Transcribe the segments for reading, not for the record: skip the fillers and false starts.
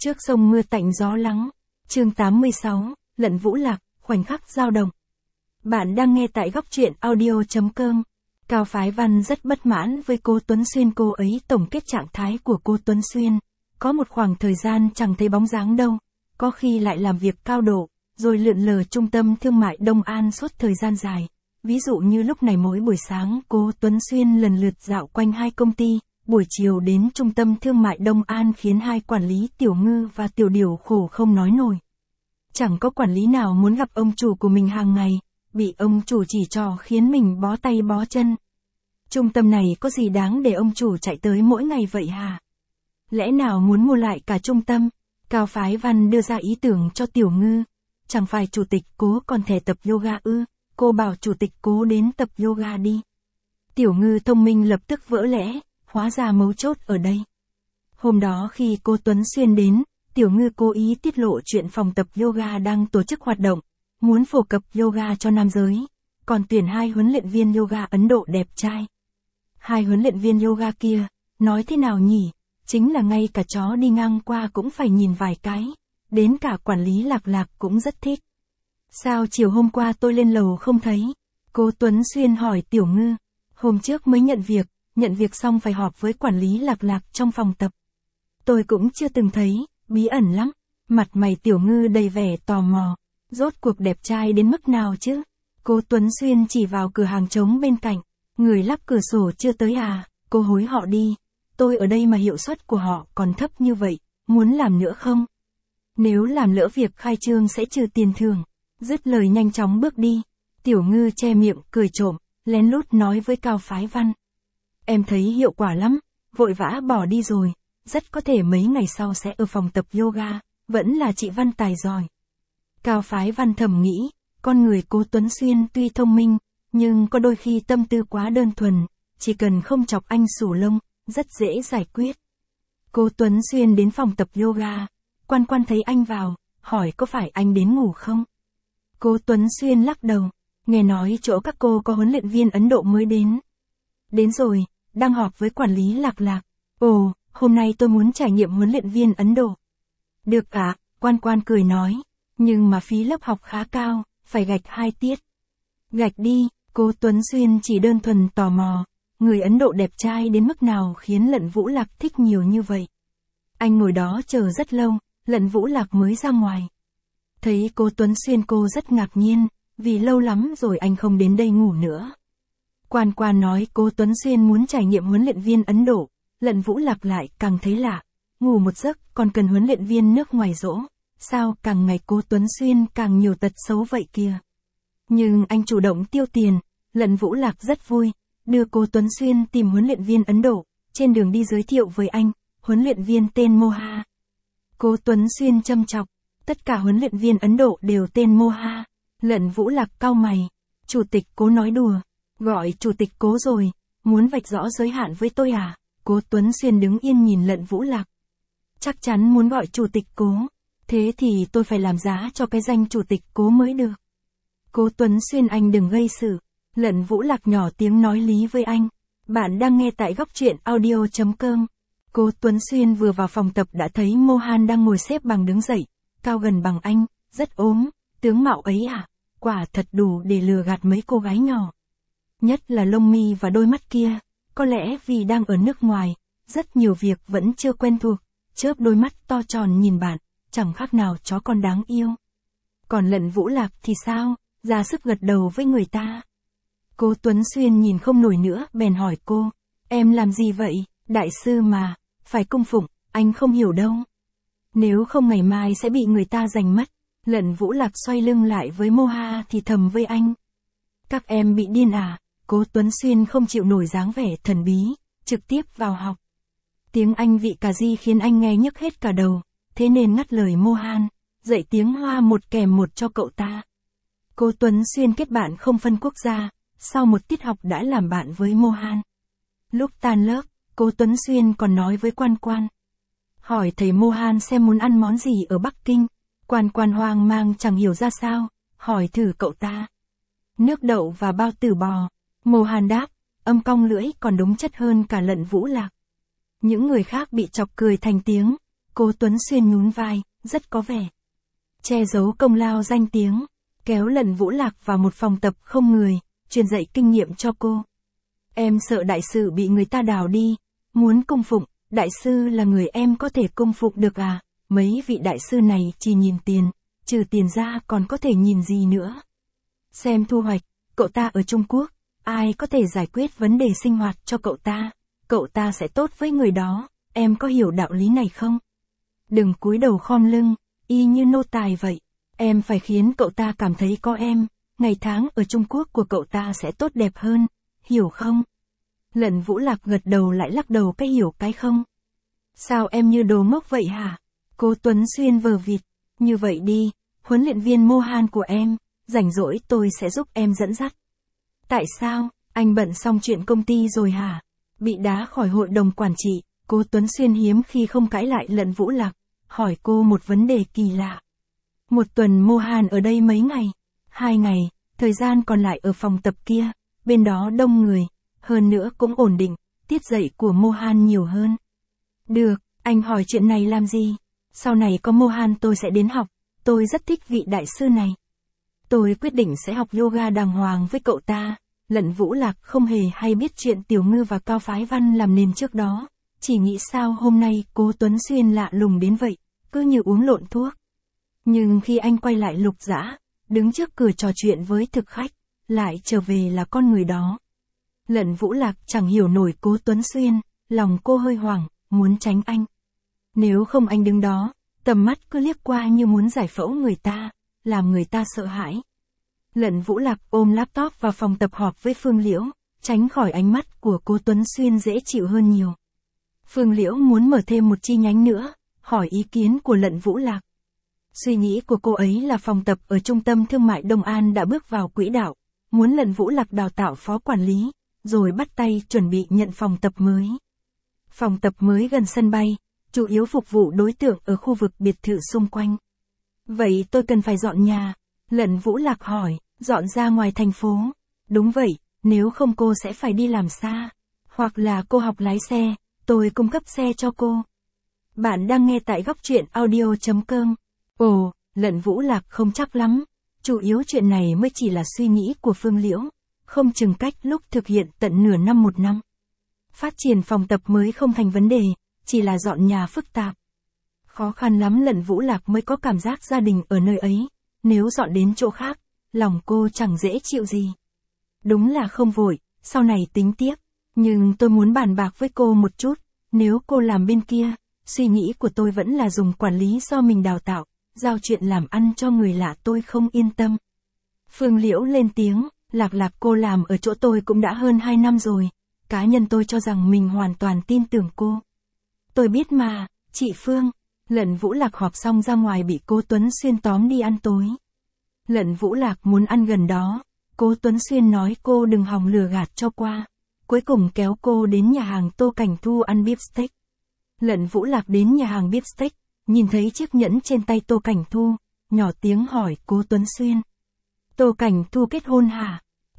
Trước sông mưa tạnh gió lắng. Chương 86, Lận Vũ Lạc, khoảnh khắc dao động. Bạn đang nghe tại góc truyện audio.com. Cao Phái Văn rất bất mãn với cô Tuấn Xuyên. Cô ấy tổng kết trạng thái của cô Tuấn Xuyên. Có một khoảng thời gian chẳng thấy bóng dáng đâu. Có khi lại làm việc cao độ, rồi lượn lờ trung tâm thương mại Đông An suốt thời gian dài. Ví dụ như lúc này mỗi buổi sáng cô Tuấn Xuyên lần lượt dạo quanh hai công ty, buổi chiều đến trung tâm thương mại Đông An khiến hai quản lý Tiểu Ngư và Tiểu Điểu khổ không nói nổi. Chẳng có quản lý nào muốn gặp ông chủ của mình hàng ngày, bị ông chủ chỉ trỏ khiến mình bó tay bó chân. Trung tâm này có gì đáng để ông chủ chạy tới mỗi ngày vậy hả? Lẽ nào muốn mua lại cả trung tâm? Cao Phái Văn đưa ra ý tưởng cho Tiểu Ngư. Chẳng phải chủ tịch Cố còn thèm tập yoga ư? Cô bảo chủ tịch Cố đến tập yoga đi. Tiểu Ngư thông minh lập tức vỡ lẽ, hóa ra mấu chốt ở đây. Hôm đó khi cô Tuấn Xuyên đến, Tiểu Ngư cố ý tiết lộ chuyện phòng tập yoga đang tổ chức hoạt động, muốn phổ cập yoga cho nam giới, còn tuyển hai huấn luyện viên yoga Ấn Độ đẹp trai. Hai huấn luyện viên yoga kia, nói thế nào nhỉ? Chính là ngay cả chó đi ngang qua cũng phải nhìn vài cái, đến cả quản lý Lạc Lạc cũng rất thích. Sao chiều hôm qua tôi lên lầu không thấy? Cô Tuấn Xuyên hỏi Tiểu Ngư. Hôm trước mới nhận việc xong phải họp với quản lý Lạc Lạc trong phòng tập. Tôi cũng chưa từng thấy, bí ẩn lắm. Mặt mày Tiểu Ngư đầy vẻ tò mò. Rốt cuộc đẹp trai đến mức nào chứ? Cô Tuấn Xuyên chỉ vào cửa hàng trống bên cạnh. Người lắp cửa sổ chưa tới à? Cô hối họ đi. Tôi ở đây mà hiệu suất của họ còn thấp như vậy, muốn làm nữa không? Nếu làm lỡ việc khai trương sẽ trừ tiền thưởng. Dứt lời nhanh chóng bước đi. Tiểu Ngư che miệng, cười trộm, lén lút nói với Cao Phái Văn. Em thấy hiệu quả lắm, vội vã bỏ đi rồi, rất có thể mấy ngày sau sẽ ở phòng tập yoga, vẫn là chị Văn tài giỏi. Cao Phái Văn thầm nghĩ, con người cô Tuấn Xuyên tuy thông minh, nhưng có đôi khi tâm tư quá đơn thuần, chỉ cần không chọc anh xù lông, rất dễ giải quyết. Cô Tuấn Xuyên đến phòng tập yoga, Quan Quan thấy anh vào, hỏi có phải anh đến ngủ không? Cô Tuấn Xuyên lắc đầu, nghe nói chỗ các cô có huấn luyện viên Ấn Độ mới đến. Đến rồi, đang họp với quản lý Lạc Lạc. Ồ, hôm nay tôi muốn trải nghiệm huấn luyện viên Ấn Độ. Được ạ, Quan Quan cười nói, nhưng mà phí lớp học khá cao, phải gạch 2 tiết. Gạch đi, cô Tuấn Xuyên chỉ đơn thuần tò mò, người Ấn Độ đẹp trai đến mức nào khiến Lận Vũ Lạc thích nhiều như vậy. Anh ngồi đó chờ rất lâu, Lận Vũ Lạc mới ra ngoài. Thấy cô Tuấn Xuyên cô rất ngạc nhiên, vì lâu lắm rồi anh không đến đây ngủ nữa. Quan Quan nói cô Tuấn Xuyên muốn trải nghiệm huấn luyện viên Ấn Độ, Lận Vũ Lạc lại càng thấy lạ, ngủ một giấc còn cần huấn luyện viên nước ngoài dỗ, sao càng ngày cô Tuấn Xuyên càng nhiều tật xấu vậy kìa. Nhưng anh chủ động tiêu tiền, Lận Vũ Lạc rất vui, đưa cô Tuấn Xuyên tìm huấn luyện viên Ấn Độ, trên đường đi giới thiệu với anh, huấn luyện viên tên Moha. Cô Tuấn Xuyên châm chọc, tất cả huấn luyện viên Ấn Độ đều tên Moha. Lận Vũ Lạc cau mày, chủ tịch Cố nói đùa, gọi chủ tịch Cố rồi, muốn vạch rõ giới hạn với tôi à? Cô Tuấn Xuyên đứng yên nhìn Lận Vũ Lạc. Chắc chắn muốn gọi chủ tịch Cố, thế thì tôi phải làm giá cho cái danh chủ tịch Cố mới được. Cô Tuấn Xuyên anh đừng gây sự. Lận Vũ Lạc nhỏ tiếng nói lý với anh. Bạn đang nghe tại góc truyện audio.com. Cô Tuấn Xuyên vừa vào phòng tập đã thấy Mohan đang ngồi xếp bằng đứng dậy, cao gần bằng anh, rất ốm, tướng mạo ấy à, quả thật đủ để lừa gạt mấy cô gái nhỏ. Nhất là lông mi và đôi mắt kia, có lẽ vì đang ở nước ngoài, rất nhiều việc vẫn chưa quen thuộc, chớp đôi mắt to tròn nhìn bạn, chẳng khác nào chó con đáng yêu. Còn Lận Vũ Lạc thì sao, ra sức gật đầu với người ta. Cô Tuấn Xuyên nhìn không nổi nữa, bèn hỏi cô, em làm gì vậy, đại sư mà, phải cung phụng, anh không hiểu đâu. Nếu không ngày mai sẽ bị người ta giành mất. Lận Vũ Lạc xoay lưng lại với Moha thì thầm với anh. Các em bị điên à? Cô Tuấn Xuyên không chịu nổi dáng vẻ thần bí, trực tiếp vào học. Tiếng Anh vị cà di khiến anh nghe nhức hết cả đầu, thế nên ngắt lời Mohan, dạy tiếng Hoa một kèm một cho cậu ta. Cô Tuấn Xuyên kết bạn không phân quốc gia, sau một tiết học đã làm bạn với Mohan. Lúc tan lớp, cô Tuấn Xuyên còn nói với Quan Quan. Hỏi thầy Mohan xem muốn ăn món gì ở Bắc Kinh. Quan Quan hoang mang chẳng hiểu ra sao, hỏi thử cậu ta. Nước đậu và bao tử bò. Mohan đáp, âm cong lưỡi còn đúng chất hơn cả Lận Vũ Lạc. Những người khác bị chọc cười thành tiếng, Cố Tuấn Xuyên nhún vai, rất có vẻ che giấu công lao danh tiếng, kéo Lận Vũ Lạc vào một phòng tập không người, truyền dạy kinh nghiệm cho cô. Em sợ đại sư bị người ta đào đi, muốn cung phụng, đại sư là người em có thể cung phụng được à, mấy vị đại sư này chỉ nhìn tiền, trừ tiền ra còn có thể nhìn gì nữa. Xem thu hoạch, cậu ta ở Trung Quốc, ai có thể giải quyết vấn đề sinh hoạt cho cậu ta sẽ tốt với người đó, em có hiểu đạo lý này không? Đừng cúi đầu khom lưng, y như nô tài vậy, em phải khiến cậu ta cảm thấy có em, ngày tháng ở Trung Quốc của cậu ta sẽ tốt đẹp hơn, hiểu không? Lận Vũ Lạc gật đầu lại lắc đầu cái hiểu cái không. Sao em như đồ ngốc vậy hả? Cố Tuấn Xuyên vờ vịt, như vậy đi, huấn luyện viên Mohan của em, rảnh rỗi tôi sẽ giúp em dẫn dắt. Tại sao, anh bận xong chuyện công ty rồi hả? Bị đá khỏi hội đồng quản trị, Cố Tuấn Xuyên hiếm khi không cãi lại Lận Vũ Lạc, hỏi cô một vấn đề kỳ lạ. Một tuần Mohan ở đây mấy ngày? 2 ngày, thời gian còn lại ở phòng tập kia, bên đó đông người, hơn nữa cũng ổn định, tiết dạy của Mohan nhiều hơn. Được, anh hỏi chuyện này làm gì? Sau này có Mohan tôi sẽ đến học, tôi rất thích vị đại sư này. Tôi quyết định sẽ học yoga đàng hoàng với cậu ta. Lận Vũ Lạc không hề hay biết chuyện Tiểu Ngư và Cao Phái Văn làm nền trước đó, chỉ nghĩ sao hôm nay Cố Tuấn Xuyên lạ lùng đến vậy, cứ như uống lộn thuốc. Nhưng khi anh quay lại Lục Dã, đứng trước cửa trò chuyện với thực khách, lại trở về là con người đó. Lận Vũ Lạc chẳng hiểu nổi Cố Tuấn Xuyên, lòng cô hơi hoảng, muốn tránh anh. Nếu không anh đứng đó, tầm mắt cứ liếc qua như muốn giải phẫu người ta, làm người ta sợ hãi. Lận Vũ Lạc ôm laptop vào phòng tập họp với Phương Liễu, tránh khỏi ánh mắt của Cố Tuấn Xuyên dễ chịu hơn nhiều. Phương Liễu muốn mở thêm một chi nhánh nữa, hỏi ý kiến của Lận Vũ Lạc. Suy nghĩ của cô ấy là phòng tập ở Trung tâm Thương mại Đông An đã bước vào quỹ đạo, muốn Lận Vũ Lạc đào tạo phó quản lý, rồi bắt tay chuẩn bị nhận phòng tập mới. Phòng tập mới gần sân bay, chủ yếu phục vụ đối tượng ở khu vực biệt thự xung quanh. Vậy tôi cần phải dọn nhà? Lận Vũ Lạc hỏi, dọn ra ngoài thành phố. Đúng vậy, nếu không cô sẽ phải đi làm xa. Hoặc là cô học lái xe, tôi cung cấp xe cho cô. Bạn đang nghe tại góc truyện audio.com. Ồ, Lận Vũ Lạc không chắc lắm. Chủ yếu chuyện này mới chỉ là suy nghĩ của Phương Liễu, không chừng cách lúc thực hiện tận nửa năm một năm. Phát triển phòng tập mới không thành vấn đề, chỉ là dọn nhà phức tạp. Khó khăn lắm Lận Vũ Lạc mới có cảm giác gia đình ở nơi ấy, nếu dọn đến chỗ khác, lòng cô chẳng dễ chịu gì. Đúng là không vội, sau này tính tiếp, nhưng tôi muốn bàn bạc với cô một chút, nếu cô làm bên kia, suy nghĩ của tôi vẫn là dùng quản lý do mình đào tạo, giao chuyện làm ăn cho người lạ tôi không yên tâm. Phương Liễu lên tiếng, Lạc cô làm ở chỗ tôi cũng đã hơn 2 năm rồi, cá nhân tôi cho rằng mình hoàn toàn tin tưởng cô. Tôi biết mà, chị Phương. Lận Vũ Lạc họp xong ra ngoài bị Cố Tuấn Xuyên tóm đi ăn tối. Lận Vũ Lạc muốn ăn gần đó, Cố Tuấn Xuyên nói cô đừng hòng lừa gạt cho qua. Cuối cùng kéo cô đến nhà hàng Tô Cảnh Thu ăn beef steak. Lận Vũ Lạc đến nhà hàng beef steak, nhìn thấy chiếc nhẫn trên tay Tô Cảnh Thu, nhỏ tiếng hỏi Cố Tuấn Xuyên. Tô Cảnh Thu kết hôn hả?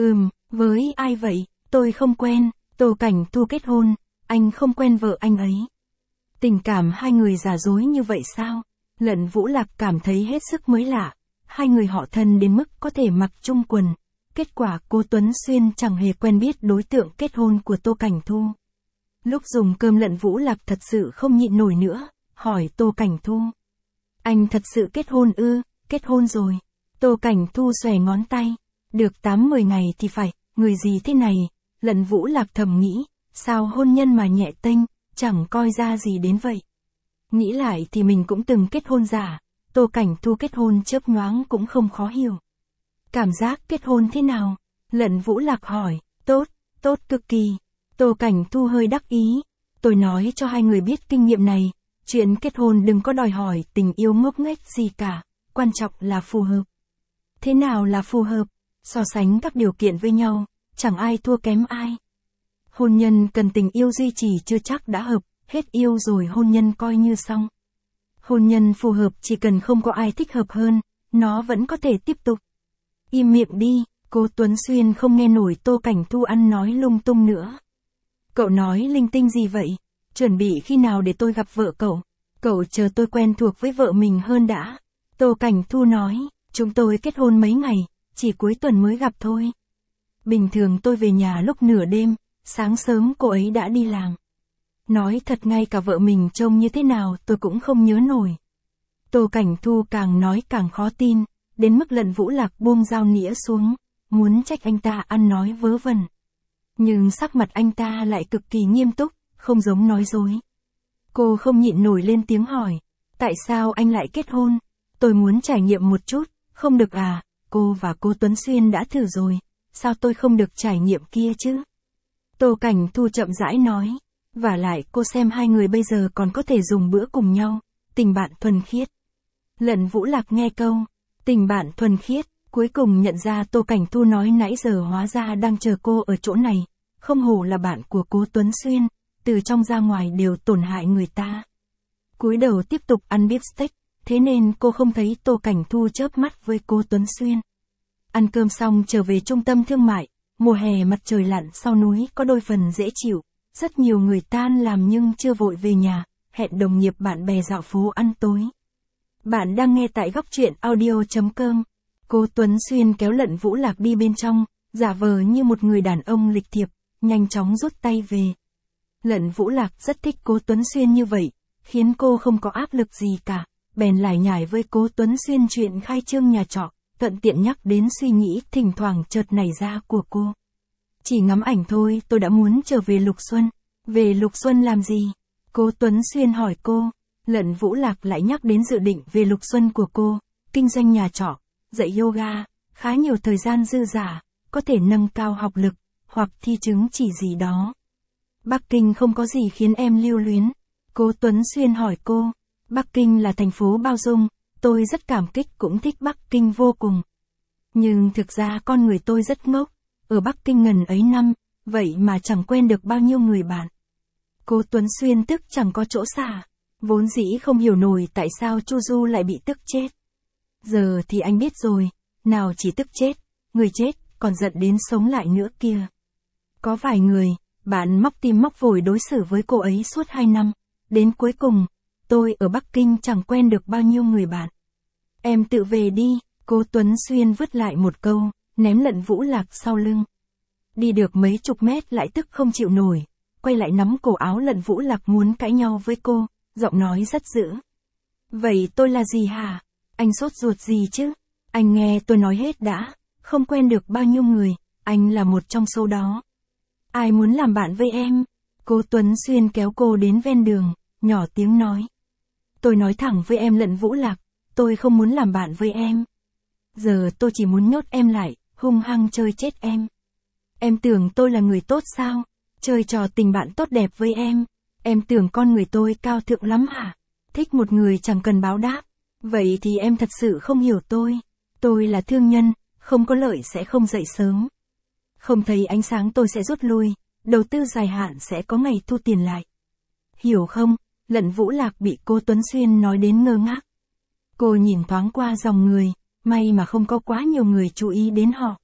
Với ai vậy? Tôi không quen. Tô Cảnh Thu kết hôn, anh không quen vợ anh ấy. Tình cảm hai người giả dối như vậy sao? Lận Vũ Lạc cảm thấy hết sức mới lạ. Hai người họ thân đến mức có thể mặc chung quần. Kết quả Cố Tuấn Xuyên chẳng hề quen biết đối tượng kết hôn của Tô Cảnh Thu. Lúc dùng cơm Lận Vũ Lạc thật sự không nhịn nổi nữa, hỏi Tô Cảnh Thu. Anh thật sự kết hôn ư? Kết hôn rồi. Tô Cảnh Thu xòe ngón tay. Được 8-10 ngày thì phải, người gì thế này? Lận Vũ Lạc thầm nghĩ, sao hôn nhân mà nhẹ tênh, chẳng coi ra gì đến vậy. Nghĩ lại thì mình cũng từng kết hôn giả, Tô Cảnh Thu kết hôn chớp nhoáng cũng không khó hiểu. Cảm giác kết hôn thế nào? Lận Vũ Lạc hỏi, tốt cực kỳ. Tô Cảnh Thu hơi đắc ý, tôi nói cho hai người biết kinh nghiệm này, chuyện kết hôn đừng có đòi hỏi tình yêu ngốc nghếch gì cả, quan trọng là phù hợp. Thế nào là phù hợp? So sánh các điều kiện với nhau, chẳng ai thua kém ai. Hôn nhân cần tình yêu duy trì chưa chắc đã hợp, hết yêu rồi hôn nhân coi như xong. Hôn nhân phù hợp chỉ cần không có ai thích hợp hơn, nó vẫn có thể tiếp tục. Im miệng đi, Cố Tuấn Xuyên không nghe nổi Tô Cảnh Thu ăn nói lung tung nữa. Cậu nói linh tinh gì vậy? Chuẩn bị khi nào để tôi gặp vợ cậu? Cậu chờ tôi quen thuộc với vợ mình hơn đã. Tô Cảnh Thu nói, chúng tôi kết hôn mấy ngày, chỉ cuối tuần mới gặp thôi. Bình thường tôi về nhà lúc nửa đêm, sáng sớm cô ấy đã đi làm. Nói thật ngay cả vợ mình trông như thế nào tôi cũng không nhớ nổi. Tô Cảnh Thu càng nói càng khó tin, đến mức Lận Vũ Lạc buông dao nĩa xuống, muốn trách anh ta ăn nói vớ vẩn. Nhưng sắc mặt anh ta lại cực kỳ nghiêm túc, không giống nói dối. Cô không nhịn nổi lên tiếng hỏi, tại sao anh lại kết hôn? Tôi muốn trải nghiệm một chút, không được à, cô và cô Tuấn Xuyên đã thử rồi, sao tôi không được trải nghiệm kia chứ? Tô Cảnh Thu chậm rãi nói, vả lại cô xem hai người bây giờ còn có thể dùng bữa cùng nhau, tình bạn thuần khiết. Lận Vũ Lạc nghe câu, tình bạn thuần khiết, cuối cùng nhận ra Tô Cảnh Thu nói nãy giờ hóa ra đang chờ cô ở chỗ này, không hổ là bạn của cô Tuấn Xuyên, từ trong ra ngoài đều tổn hại người ta. Cúi đầu tiếp tục ăn beef steak, thế nên cô không thấy Tô Cảnh Thu chớp mắt với cô Tuấn Xuyên. Ăn cơm xong trở về trung tâm thương mại, mùa hè mặt trời lặn sau núi có đôi phần dễ chịu, rất nhiều người tan làm nhưng chưa vội về nhà, hẹn đồng nghiệp bạn bè dạo phố ăn tối. Bạn đang nghe tại góc truyện audio.com. Cô Tuấn Xuyên kéo Lận Vũ Lạc đi bên trong, giả vờ như một người đàn ông lịch thiệp, nhanh chóng rút tay về. Lận Vũ Lạc rất thích cô Tuấn Xuyên như vậy, khiến cô không có áp lực gì cả, bèn lải nhải với cô Tuấn Xuyên chuyện khai trương nhà trọ, thuận tiện nhắc đến suy nghĩ thỉnh thoảng chợt nảy ra của cô. Chỉ ngắm ảnh thôi tôi đã muốn trở về Lục Xuân. Về Lục Xuân làm gì? Cô Tuấn Xuyên hỏi cô. Lận Vũ Lạc lại nhắc đến dự định về Lục Xuân của cô, kinh doanh nhà trọ, dạy yoga, khá nhiều thời gian dư dả, có thể nâng cao học lực, hoặc thi chứng chỉ gì đó. Bắc Kinh không có gì khiến em lưu luyến. Cô Tuấn Xuyên hỏi cô. Bắc Kinh là thành phố bao dung, tôi rất cảm kích cũng thích Bắc Kinh vô cùng. Nhưng thực ra con người tôi rất ngốc, ở Bắc Kinh ngần ấy năm, vậy mà chẳng quen được bao nhiêu người bạn. Cô Tuấn Xuyên tức chẳng có chỗ xả, vốn dĩ không hiểu nổi tại sao Chu Du lại bị tức chết. Giờ thì anh biết rồi, nào chỉ tức chết, người chết, còn giận đến sống lại nữa kia. Có vài người, bạn móc tim móc phổi đối xử với cô ấy suốt 2 năm, đến cuối cùng, tôi ở Bắc Kinh chẳng quen được bao nhiêu người bạn. Em tự về đi, cô Tuấn Xuyên vứt lại một câu, ném Lận Vũ Lạc sau lưng. Đi được mấy chục mét lại tức không chịu nổi, quay lại nắm cổ áo Lận Vũ Lạc muốn cãi nhau với cô, giọng nói rất dữ. Vậy tôi là gì hả? Anh sốt ruột gì chứ? Anh nghe tôi nói hết đã, không quen được bao nhiêu người, anh là một trong số đó. Ai muốn làm bạn với em? Cô Tuấn Xuyên kéo cô đến ven đường, nhỏ tiếng nói. Tôi nói thẳng với em Lận Vũ Lạc, tôi không muốn làm bạn với em. Giờ tôi chỉ muốn nhốt em lại, hung hăng chơi chết em. Em tưởng tôi là người tốt sao? Chơi trò tình bạn tốt đẹp với em. Em tưởng con người tôi cao thượng lắm hả? Thích một người chẳng cần báo đáp. Vậy thì em thật sự không hiểu tôi. Tôi là thương nhân, không có lợi sẽ không dậy sớm. Không thấy ánh sáng tôi sẽ rút lui, đầu tư dài hạn sẽ có ngày thu tiền lại. Hiểu không? Lận Vũ Lạc bị cô Tuấn Xuyên nói đến ngơ ngác. Cô nhìn thoáng qua dòng người, may mà không có quá nhiều người chú ý đến họ.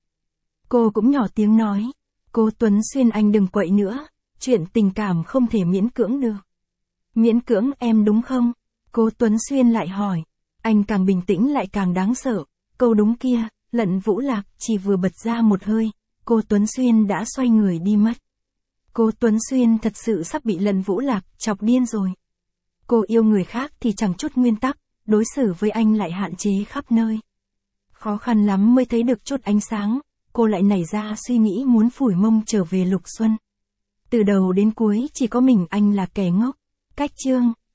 Cô cũng nhỏ tiếng nói, cô Tuấn Xuyên anh đừng quậy nữa, chuyện tình cảm không thể miễn cưỡng được. Miễn cưỡng em đúng không? Cô Tuấn Xuyên lại hỏi, anh càng bình tĩnh lại càng đáng sợ, câu đúng kia, Lận Vũ Lạc chỉ vừa bật ra một hơi, cô Tuấn Xuyên đã xoay người đi mất. Cô Tuấn Xuyên thật sự sắp bị Lận Vũ Lạc chọc điên rồi. Cô yêu người khác thì chẳng chút nguyên tắc, đối xử với anh lại hạn chế khắp nơi. Khó khăn lắm mới thấy được chút ánh sáng, cô lại nảy ra suy nghĩ muốn phủi mông trở về Lục Xuân. Từ đầu đến cuối chỉ có mình anh là kẻ ngốc. Cách chương